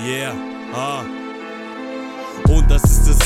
Yeah, Und das ist das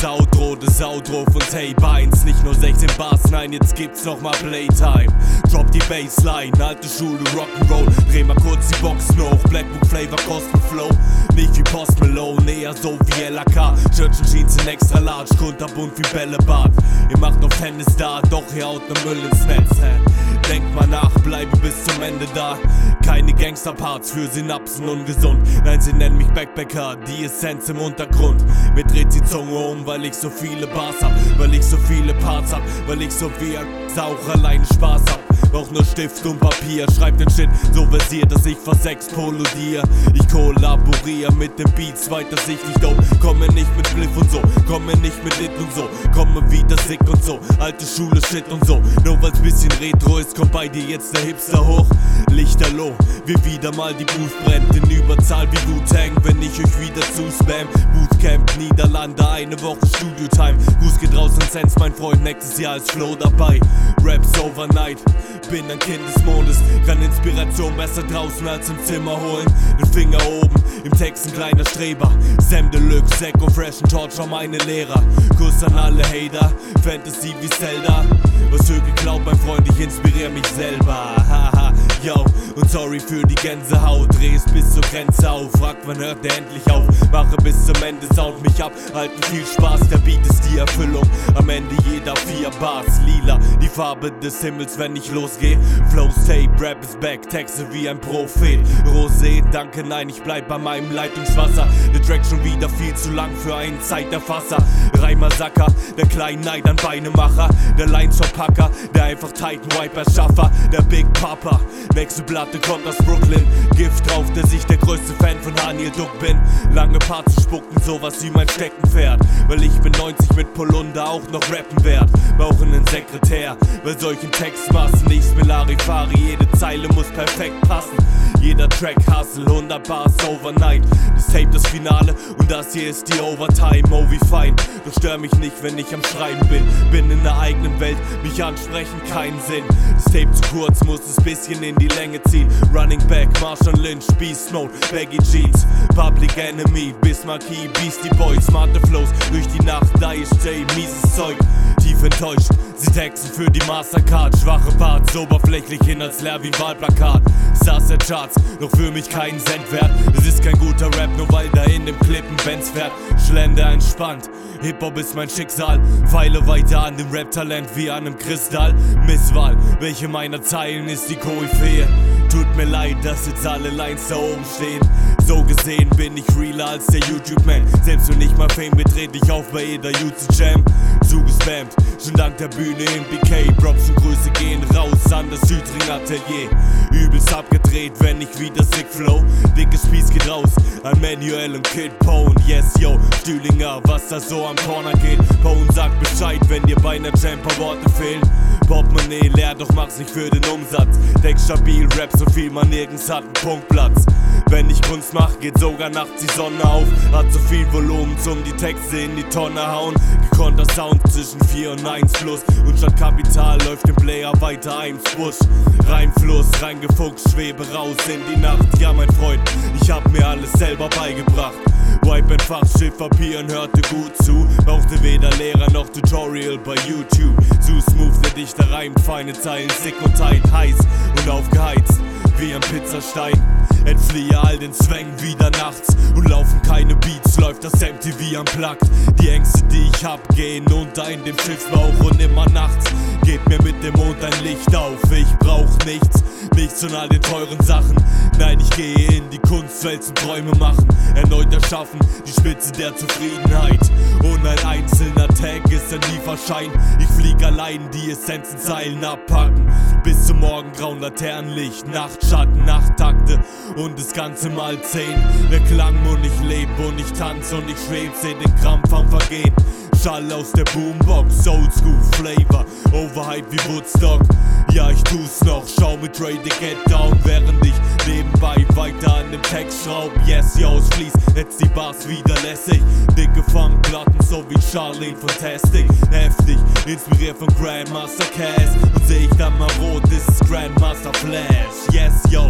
Outro von Tape 1. Nicht nur 16 Bars, nein, jetzt gibt's nochmal Playtime. Drop die Bassline, alte Schule, Rock'n'Roll. Dreh mal kurz die Boxen hoch, Blackbook Flavor, Cosmo Flow. Nicht wie Post Malone, eher so wie LAK. Shirts und Jeans in extra large, kunterbunt wie Bällebad. Ihr macht noch Tennis da, doch ihr haut ne Müll ins Netz. Denkt mal nach, bleibe bis zum Ende da. Keine Gangsterparts, für Synapsen ungesund. Nein, sie nennen mich Backpacker, die Essenz im Untergrund. Mir dreht die Zunge um, weil ich so viele Bars hab, weil ich so viele Parts hab, weil ich so wie ein auch alleine Spaß hab. Brauch nur Stift und Papier, schreib den Shit so versiert, dass ich fast explodier. Ich kollaboriere mit den Beats, weiter sichtlich dope. Komme nicht mit Bliff und so, komme nicht mit Lit und so. Komme wieder sick und so, alte Schule Shit und so. Nur weil's bisschen Retro ist, kommt bei dir jetzt der Hipster hoch. Lichterloh, wie wieder mal die Booth brennt. In Überzahl wie Wu-Tang, wenn ich euch wieder zuspam. Bootcamp, Niederlande, eine Woche Studio-Time. Gruß geht raus an Sense, mein Freund, nächstes Jahr ist Flow dabei. Raps overnight, bin ein Kind des Mondes. Kann Inspiration besser draußen als im Zimmer holen. Den Finger oben, im Text ein kleiner Streber. Sam Deluxe, Echo Fresh und Torture, meine Lehrer. Kuss an alle Hater, Fantasy wie Zelda. Was Höhe geklaut, mein Freund, ich inspiriere mich selber. Haha, yo, und sorry für die Gänsehaut. Dreh's bis zur Grenze auf, fragt wann hört der endlich auf. Mache bis zum Ende, sound mich ab, halten viel Spaß. Der Beat ist die Erfüllung, am Ende jeder 4 Bars. Lila, die Farbe des Himmels, wenn ich losgeh. Flows, Tape, Rap is back, Texte wie ein Prophet. Rosé, danke, nein, ich bleib bei meinem Leitungswasser. Der Track schon wieder viel zu lang für einen Zeiterfasser. Reimersacker, der kleine Neid an Beinemacher. Der Lines-Verpacker, der einfach Titan-Wiper-Schaffer. Der Big Papa, nächste Platte kommt aus Brooklyn. Gift drauf, dass ich der größte Fan von Daniel Duck bin. Lange Parts zu spucken, sowas wie mein Steckenpferd. Weil ich mit 90 mit Polunder auch noch rappen werd. Brauchen einen Sekretär, bei solchen Textmassen nichts mehr Larifari. Jede Zeile muss perfekt passen. Jeder Track Hustle, 100 Bars overnight. Das Tape das Finale und das hier ist die Overtime. Oh wie fein, doch stör mich nicht, wenn ich am Schreiben bin. Bin in der eigenen Welt, mich ansprechen keinen Sinn. Das Tape zu kurz, muss es bisschen in die Länge ziehen. Running Back, Marshall Lynch, Beast Mode, Baggy Jeans. Public Enemy, Bismarcky, Beastie Boys. Smarte Flows durch die Nacht, da ist Jay, mieses Zeug. Tief enttäuscht, sie texten für die Mastercard. Schwache Parts, oberflächlich hin als leer wie ein Wahlplakat. Saß der Charts, doch für mich keinen Cent wert. Es ist kein guter Rap, nur weil da in dem Clip ein Benz fährt. Schlender entspannt, Hip-Hop ist mein Schicksal. Feile weiter an dem Rap-Talent wie an einem Kristall. Misswahl, welche meiner Zeilen ist die Koryphäe? Tut mir leid, dass jetzt alle Lines da oben stehen. So gesehen bin ich realer als der YouTube-Man. Selbst wenn ich mal Fame betrete, ich auf bei jeder YouTube-Jam. Zugespammt, schon dank der Bühne im BK. Props und Grüße gehen raus an das Südring-Atelier. Übelst abgedreht, wenn ich wieder sick flow. Dickes Spieß geht raus an Manuel und Kid Pone. Yes, yo, Stühlinger, was da so am Corner geht. Pone sagt Bescheid, wenn dir bei einer Jam paar Worte fehlen. Portemonnaie leer, doch mach's nicht für den Umsatz. Text stabil, Rap so viel man nirgends hat, einen Punktplatz. Wenn ich Kunst mach, geht sogar nachts die Sonne auf. Hat so viel Volumen zum die Texte in die Tonne hauen. Gekonter Sound zwischen 4 und 1 plus. Und statt Kapital läuft dem Player weiter ein Busch. Reimfluss, reingefuchst, schwebe raus in die Nacht. Ja mein Freund, ich hab mir alles selber beigebracht. Wipe ein Fachschiff, Papier und hörte gut zu. Brauchte weder Lehrer noch Tutorial bei YouTube. Zu smooth, der Dichter reimt, feine Zeilen, sick und tight, heiß und aufgeheizt wie ein Pizzastein. Entfliehe all den Zwängen wieder nachts und laufen keine Beats, läuft das MTV unplugged. Die Ängste, die ich hab, gehen unter in dem Schiffsbauch und immer nachts geht mir mit dem Mond ein Licht auf. Ich brauch nichts, nichts von all den teuren Sachen. Nein, ich gehe in die Kunstwelt zum Träume machen. Erneut erschaffen, die Spitze der Zufriedenheit. Und ein einzelner Tag ist ein Lieferschein. Ich flieg allein, die Essenzenzeilen abpacken. Bis zum morgengrauen Laternenlicht, Nachtschatten, Nachttakte und das Ganze mal 10. Der Klang und ich leb und ich tanz und ich schweb, seh den Krampf am Vergehen. Schall aus der Boombox, Oldschool Flavor, Overhype wie Woodstock. Ja, ich tu's noch, schau mit Dre the Get Down, während ich nebenbei weiter an dem Text schraub. Yes, yo, es fließt, jetzt die Bars wieder lässig. Dicke Funkplatten, so wie Charlene Fantastic. Heftig, inspiriert von Grandmaster Cass. Und seh ich dann mal rot, das ist Grandmaster Flash. Yes, yo,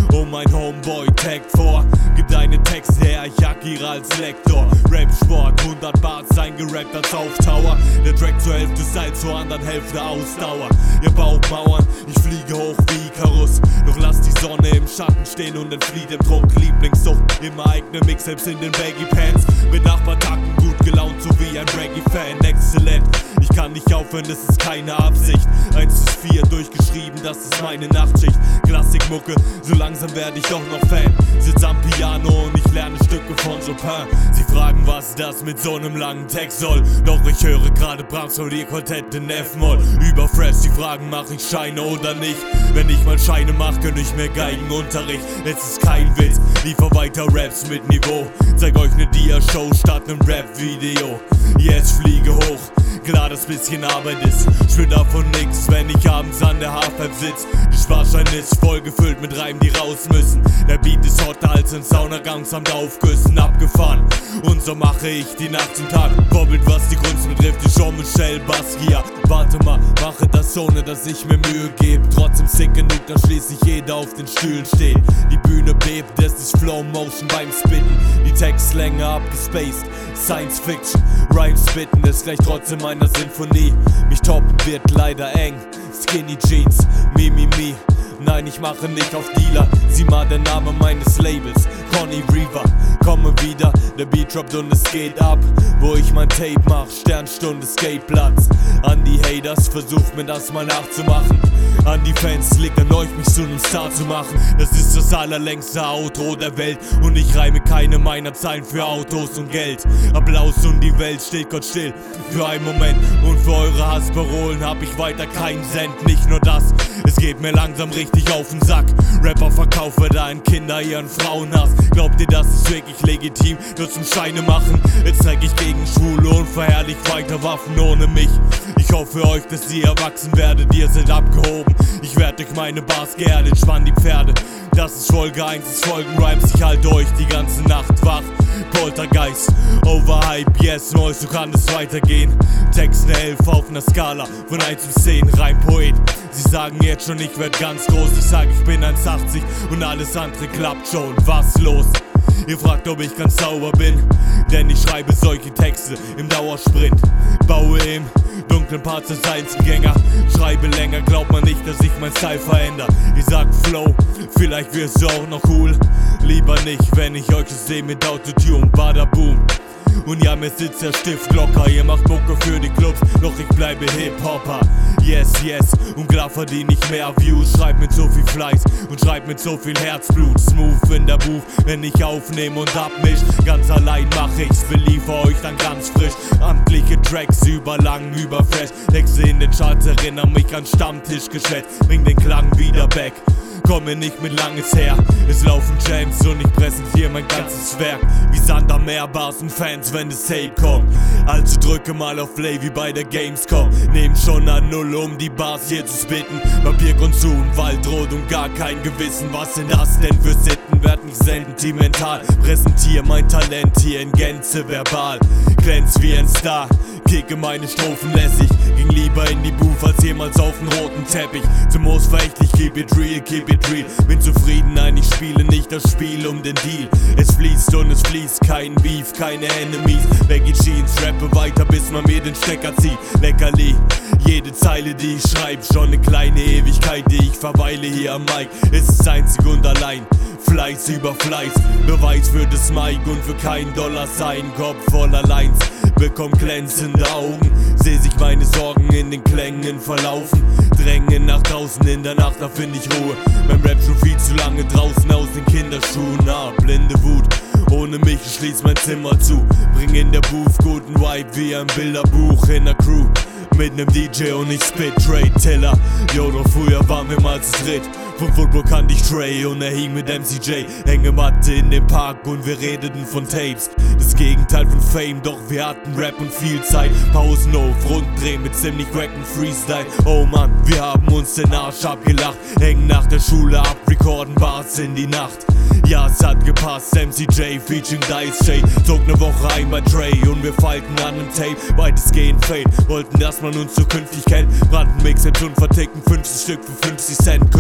Oh mein Homeboy, Tag vor, gib deine Texte her, ich agiere als Lektor. Rap-Sport, 100 Bars eingerappt als Auftauer. Der Track zur Hälfte Style, zur anderen Hälfte Ausdauer. Ihr baut Mauern, ich fliege hoch wie Icarus. Doch lass die Sonne im Schatten stehen und entflieht im Druck. Lieblingssucht, immer eigene Mix, selbst in den Baggy Pants. Mit Nachbartacken gut gelaunt, so wie ein Reggae-Fan. Exzellent, ich kann nicht aufhören, das ist keine Absicht. 1-4 durchgeschrieben, das ist meine Nachtschicht. Klassikmucke, so langsam werde ich doch noch Fan. Sitz am Piano und ich lerne Stücke von Chopin. Sie fragen, was das mit so einem langen Text soll. Doch ich höre gerade Brahms und ihr Quartett in F-Moll. Überfresh, die fragen, mach ich Scheine oder nicht. Wenn ich mal Scheine mach, gönn ich mir Geigenunterricht. Es ist kein Witz, liefer weiter Raps mit Niveau. Zeig euch ne Dia-Show statt nem Rap-Video. Jetzt fliege hoch, klar, das bisschen Arbeit ist. Spür davon nix, wenn ich abends an der Halfpipe sitz. Der Sparschein ist voll gefüllt mit Reimen, die raus müssen. Der Beat ist hotter als ein Saunagang samt Aufgüssen. Abgefahren, und so mache ich die Nacht zum Tag. Vorbild, was die Kunst betrifft, ist Jean-Michel Basquiat. Warte mal, mache das ohne, dass ich mir Mühe gebe. Trotzdem sick genug, dass schließlich jeder auf den Stühlen steht. Die Bühne bebt, das ist Flow Motion beim Spitten. Die Textlänge abgespaced, Science Fiction. Rhymes spitten ist gleich trotzdem einer Sinfonie. Mich toppen wird leider eng, Skinny Jeans, me. Nein, ich mache nicht auf Dealer, sieh mal der Name meines Labels, Conny Reaver. Komme wieder, der Beat droppt und es geht ab. Wo ich mein Tape mach, Sternstunde Skateplatz. An die Haters, versucht mir das mal nachzumachen. An die Fans, liegt an euch, mich zu nem Star zu machen. Das ist das allerlängste Outro der Welt. Und ich reime keine meiner Zeilen für Autos und Geld. Applaus und die Welt steht Gott still für einen Moment. Und für eure Hassparolen hab ich weiter keinen Cent. Nicht nur das, es geht mir langsam richtig auf den Sack. Rapper verkaufe da an Kinder ihren Frauenhass. Glaubt ihr, das ist wirklich legitim, nur zum Scheine machen? Jetzt zeig ich gegen Schwule und verherrlich weiter Waffen ohne mich. Ich hoffe euch, dass ihr erwachsen werdet, ihr seid abgehoben. Ich werd durch meine Bars geerdet, spann die Pferde. Das ist Folge 1 des Folgenrhymes, ich halte euch die ganze Nacht wach. Poltergeist, Overhype, yes, Noise, so kann es weitergehen. Text ne 11 auf ner Skala von 1 bis 10, Reimpoet. Sie sagen jetzt schon, ich werd ganz groß. Ich sag, ich bin 1,80 und alles andere klappt schon. Was los? Ihr fragt, ob ich ganz sauber bin, denn ich schreibe solche Texte im Dauersprint. Baue im dunklen Parts als Einzelgänger, schreibe länger, glaubt man nicht, dass ich mein Style veränder. Ich sag Flow, vielleicht wirst du auch noch cool. Lieber nicht, wenn ich euch sehe mit Autotune, bada boom. Und ja, mir sitzt der Stift locker, ihr macht Mucke für die Clubs, doch ich bleibe Hip-Hopper. Yes, und klar verdiene ich mehr Views, schreib mit so viel Fleiß und schreib mit so viel Herzblut. Smooth in der Booth, wenn ich aufnehme und abmisch, ganz allein mach ich's, beliefer euch dann ganz frisch. Amtliche Tracks überlang, überfresh, Texte in den Charts erinnern mich an Stammtischgeschwätz, bring den Klang wieder back. Komme nicht mit langes her, es laufen Jams und ich präsentiere mein ganzes Werk. Wie Sand am Meer, Bars und Fans, wenn es Hate kommt. Also drücke mal auf Play wie bei der Gamescom. Nehm schon an Null, um die Bars hier zu spitten. Papierkonsum, Waldrot und gar kein Gewissen. Was sind das denn für Sitten? Werd nicht sentimental. Präsentiere mein Talent hier in Gänze verbal. Glänz wie ein Star, kicke meine Strophen lässig. Ging lieber in die Booth als jemals auf den roten Teppich. Zum Most verächtlich, keep it real. Bin zufrieden, nein, ich spiele nicht das Spiel um den Deal. Es fließt und es fließt, kein Beef, keine Enemies. Baggy Jeans, rappe weiter, bis man mir den Stecker zieht. Leckerli, jede Zeile, die ich schreib, schon ne kleine Ewigkeit, die ich verweile hier am Mic. Es ist einzig und allein, Fleiß über Fleiß. Beweis für das Mic und für keinen Dollar sein. Kopf voller Lines, bekomm glänzende Augen. Seh sich meine Sorgen in den Klängen verlaufen. Drängen nach draußen in der Nacht, da find ich Ruhe. Mein Rap schon viel zu lange draußen aus den Kinderschuhen. Blinde Wut, ohne mich schließt mein Zimmer zu. Bring in der Booth guten Vibe wie ein Bilderbuch in der Crew. Mit nem DJ und ich spit Trade Teller. Yo, doch früher waren wir mal zu dritt. Vom Football kannte ich Trey und er hing mit MCJ. Hängematte in dem Park und wir redeten von Tapes. Das Gegenteil von Fame, doch wir hatten Rap und viel Zeit. Pausen auf, Runddrehen mit ziemlich wacken Freestyle. Oh Mann, wir haben uns den Arsch abgelacht. Hängen nach der Schule ab, recorden Bars in die Nacht. Ja, es hat gepasst, MCJ featuring Dice J. Zog ne Woche ein bei Dre und wir feilten an nem Tape. Weitestgehend Fade, wollten, dass man uns zukünftig kennt. Brannten Mixtapes und vertickten 50 Stück für 50 Cent. Künstlerslay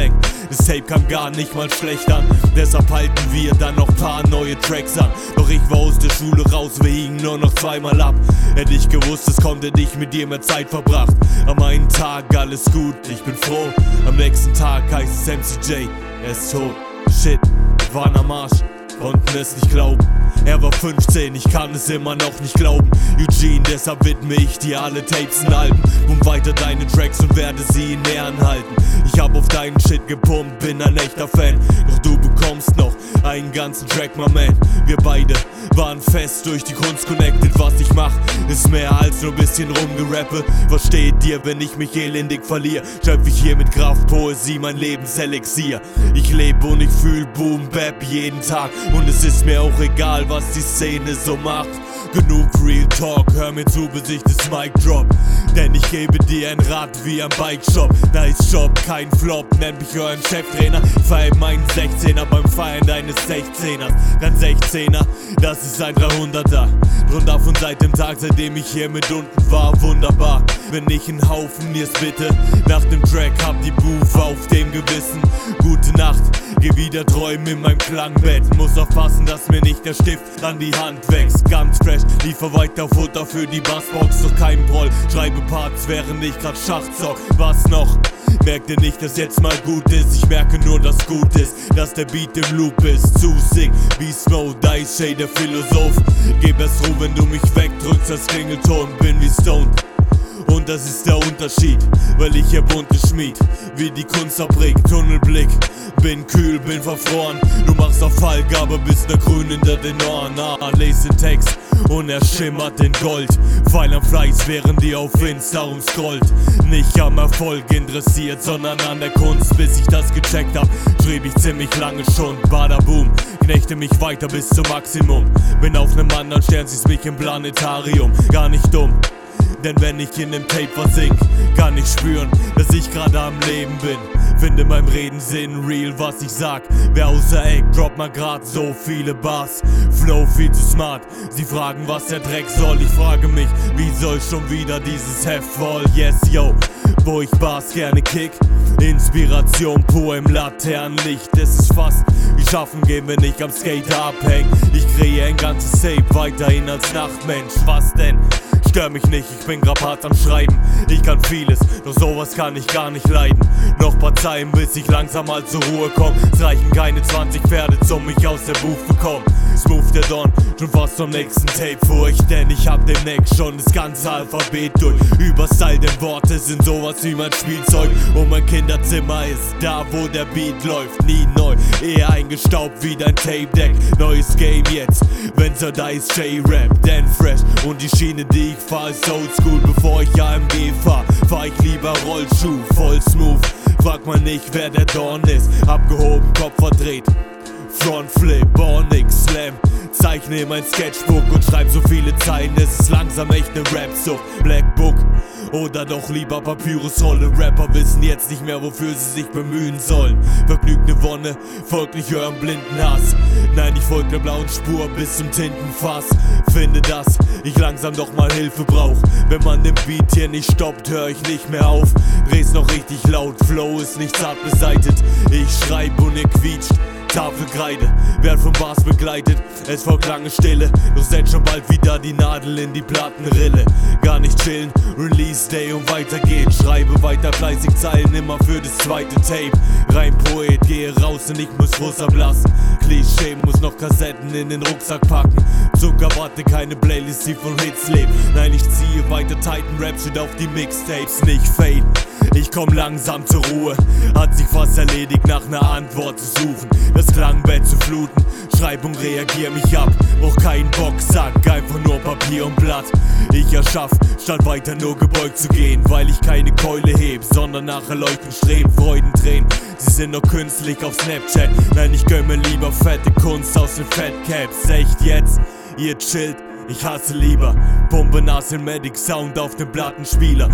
Gang. Das Tape kam gar nicht mal schlecht an, deshalb halten wir dann noch paar neue Tracks an. Doch ich war aus der Schule raus, wir hingen nur noch zweimal ab. Hätte ich gewusst, es kommt, hätte ich mit dir mehr Zeit verbracht. Am einen Tag alles gut, ich bin froh. Am nächsten Tag heißt es MCJ, er ist tot. Shit, wir waren am Arsch, konnten es nicht glauben. Er war 15, ich kann es immer noch nicht glauben. Eugene, deshalb widme ich dir alle Tapes und Alben. Pump weiter deine Tracks und werde sie in Ehren halten. Ich hab auf deinen Shit gepumpt, bin ein echter Fan. Doch du bekommst noch einen ganzen Track, my man. Wir beide waren fest durch die Kunst connected. Was ich mach, ist mehr als nur ein bisschen rumgerappe. Versteht dir, wenn ich mich elendig verliere, schöpf ich hier mit Kraft, Poesie, mein Lebenselixier. Ich lebe und ich fühl Boom Bap jeden Tag. Und es ist mir auch egal, was die Szene so macht. Genug Real Talk, hör mir zu, bis ich das Mic drop. Denn ich gebe dir ein Rad wie am Bike-Shop. Nice Job, kein Flop, nenn mich euren Cheftrainer. Feier meinen 16er beim Feiern deines 16ers. Kein 16er, das ist ein 300er. Drunter von seit dem Tag, seitdem ich hier mit unten war, wunderbar. Wenn ich einen Haufen mir's bitte, nach dem Track hab die Booth auf dem Gewissen. Gute Nacht, geh wieder träumen in meinem Klangbett. Muss aufpassen, dass mir nicht der Stift an die Hand wächst. Ganz fresh, liefer weiter Futter für die Bassbox. Doch kein Proll, schreibe Parts, während ich grad Schach zock. Was noch? Merkt ihr nicht, dass jetzt mal gut ist? Ich merke nur, dass gut ist, dass der Beat im Loop ist. Zu sick, wie Snow, Dice Shay, der Philosoph. Geb es Ruhe, wenn du mich wegdrückst, als Klingelton. Bin wie Stoned. Und das ist der Unterschied, weil ich hier bunte Schmied, wie die Kunstfabrik, Tunnelblick. Bin kühl, bin verfroren, du machst auf Falk, aber bist ne grün hinter den Ohren. Lese den Text und er schimmert in Gold. Pfeil am Fleiß, während ihr auf Insta rumscrollt. Nicht am Erfolg interessiert, sondern an der Kunst. Bis ich das gecheckt hab, schrieb ich ziemlich lange schon. Badaboom, knechte mich weiter bis zum Maximum. Bin auf nem anderen Stern, siehst mich im Planetarium. Gar nicht dumm. Denn wenn ich in dem Tape versink, kann ich spüren, dass ich gerade am Leben bin. Finde beim Reden Sinn real, was ich sag. Wer außer Eck droppt mal grad so viele Bars. Flow viel zu smart, sie fragen, was der Dreck soll. Ich frage mich, wie soll schon wieder dieses Heft voll? Yes, yo, wo ich Bars gerne kick. Inspiration pur im Laternenlicht. Es ist fast wie schaffen gehen, wenn ich am Skater abhäng. Ich kreiere ein ganzes Tape weiterhin als Nachtmensch. Was denn? Stör mich nicht, ich bin grad hart am Schreiben. Ich kann vieles, doch sowas kann ich gar nicht leiden. Noch paar Zeilen, bis ich langsam mal zur Ruhe komm. Es reichen keine 20 Pferde, zum mich aus der Booth bekommen. Smooth der Don, schon fast zum nächsten Tape Furcht. Denn ich hab demnächst schon das ganze Alphabet durch. Überstyle, denn Worte sind sowas wie mein Spielzeug. Und mein Kinderzimmer ist da, wo der Beat läuft. Nie neu, eher eingestaubt wie dein Tape-Deck. Neues Game jetzt, wenn's so Dice J-Rap. Denn fresh und die Schiene, die ich fahr, ist oldschool. Bevor ich AMG fahr ich lieber Rollschuh, voll smooth. Frag mal nicht, wer der Dorn ist. Abgehoben, Kopf verdreht. Frontflip, Bornix, Slam. Zeichne in mein Sketchbook und schreib so viele Zeilen. Es ist langsam echt ne Rap-Sucht. Black Book oder doch lieber Papyrusrolle. Rapper wissen jetzt nicht mehr, wofür sie sich bemühen sollen. Vergnügte Wonne, folgt nicht eurem blinden Hass. Nein, ich folg der blauen Spur bis zum Tintenfass. Finde, dass ich langsam doch mal Hilfe brauch. Wenn man den Beat hier nicht stoppt, hör ich nicht mehr auf. Dreh's noch richtig laut, Flow ist nicht zart beseitet. Ich schreib und ihr quietscht. Tafelkreide, werd von Bars begleitet, es folgt lange Stille, doch setzt schon bald wieder die Nadel in die Plattenrille. Gar nicht chillen, Release Day und weiter geht's. Schreibe weiter fleißig Zeilen, immer für das zweite Tape. Rein Poet, gehe raus und ich muss Frust ablassen. Klischee, muss noch Kassetten in den Rucksack packen. Zuckerwatte, keine Playlist, die von Hits lebt. Nein, ich ziehe weiter Titan Rap Shit auf die Mixtapes, nicht Fade. Ich komm langsam zur Ruhe, hat sich fast erledigt, nach ner Antwort zu suchen. Das Klangbett zu fluten, schreib und reagier mich ab. Brauch keinen Boxsack, einfach nur Papier und Blatt. Ich erschaff, statt weiter nur gebeugt zu gehen, weil ich keine Keule heb, sondern nach Erleuchten streb. Freudentränen, sie sind nur künstlich auf Snapchat. Nein, ich gönn mir lieber fette Kunst aus den Fatcaps. Echt jetzt, ihr chillt. Ich hasse lieber Pumpe nass in Medic Sound auf dem Plattenspieler.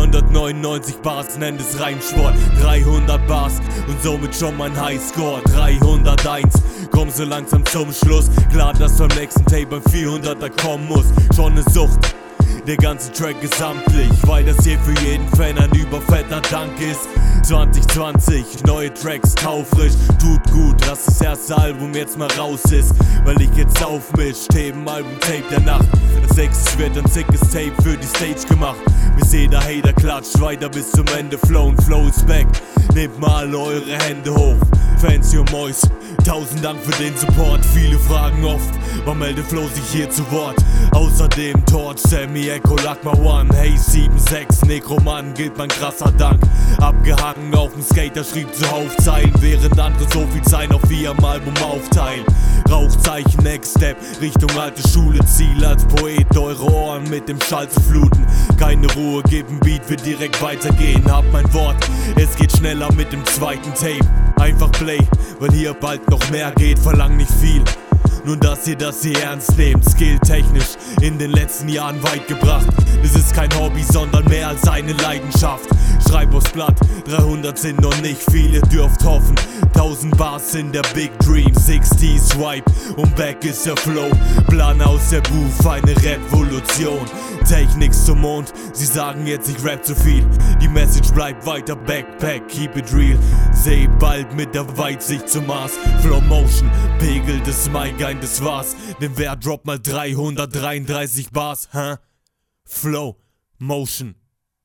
299 Bars, nennt es Reimsport. 300 Bars und somit schon mein Highscore. 301, komm so langsam zum Schluss. Klar, dass beim nächsten Tape beim 400er kommen muss. Schon ne Sucht, der ganze Track gesamtlich, weil das hier für jeden Fan ein aber fetter Dank ist 2020, neue Tracks, taufrisch, tut gut, dass das erste Album jetzt mal raus ist, weil ich jetzt aufmisch, Themenalbum, Tape der Nacht. Das nächste wird ein sickes Tape für die Stage gemacht, bis jeder Hater klatscht, weiter bis zum Ende, Flow ist back, nehmt mal eure Hände hoch, Fans, your Mois, 1000 Dank für den Support, viele fragen oft, wann meldet Flow sich hier zu Wort, außerdem Torch, Sammy, Echo, Lagma One, hey 76, Nekroman, gilt mein krasser Dank, abgehangen auf dem Skater, schrieb zuhauf Zeilen, während andere so viel Zeit auf ihrem Album aufteilen. Rauchzeichen, Next Step, Richtung alte Schule, Ziel als Poet, eure Ohren mit dem Schall zu fluten. Keine Ruhe, gib ein Beat, wird direkt weitergehen, hab mein Wort, es geht schneller mit dem zweiten Tape. Einfach Play, weil hier bald noch mehr geht, verlang nicht viel. Nur dass ihr das hier ernst nehmt, skilltechnisch in den letzten Jahren weit gebracht. Es ist kein Hobby, sondern mehr als eine Leidenschaft. Schreib aufs Blatt, 300 sind noch nicht viel, ihr dürft hoffen. 1000 Bars sind der Big Dream, 60s Swipe und back ist der Flow. Plan aus der Booth, eine Revolution. Technik zum Mond, sie sagen jetzt ich rap zu viel. Die Message bleibt weiter Backpack, keep it real. Seh bald mit der Weitsicht zum Mars. Flow Motion, Pegel des Mic ein, das war's. Denn wer droppt mal 333 Bars, hä? Flow Motion.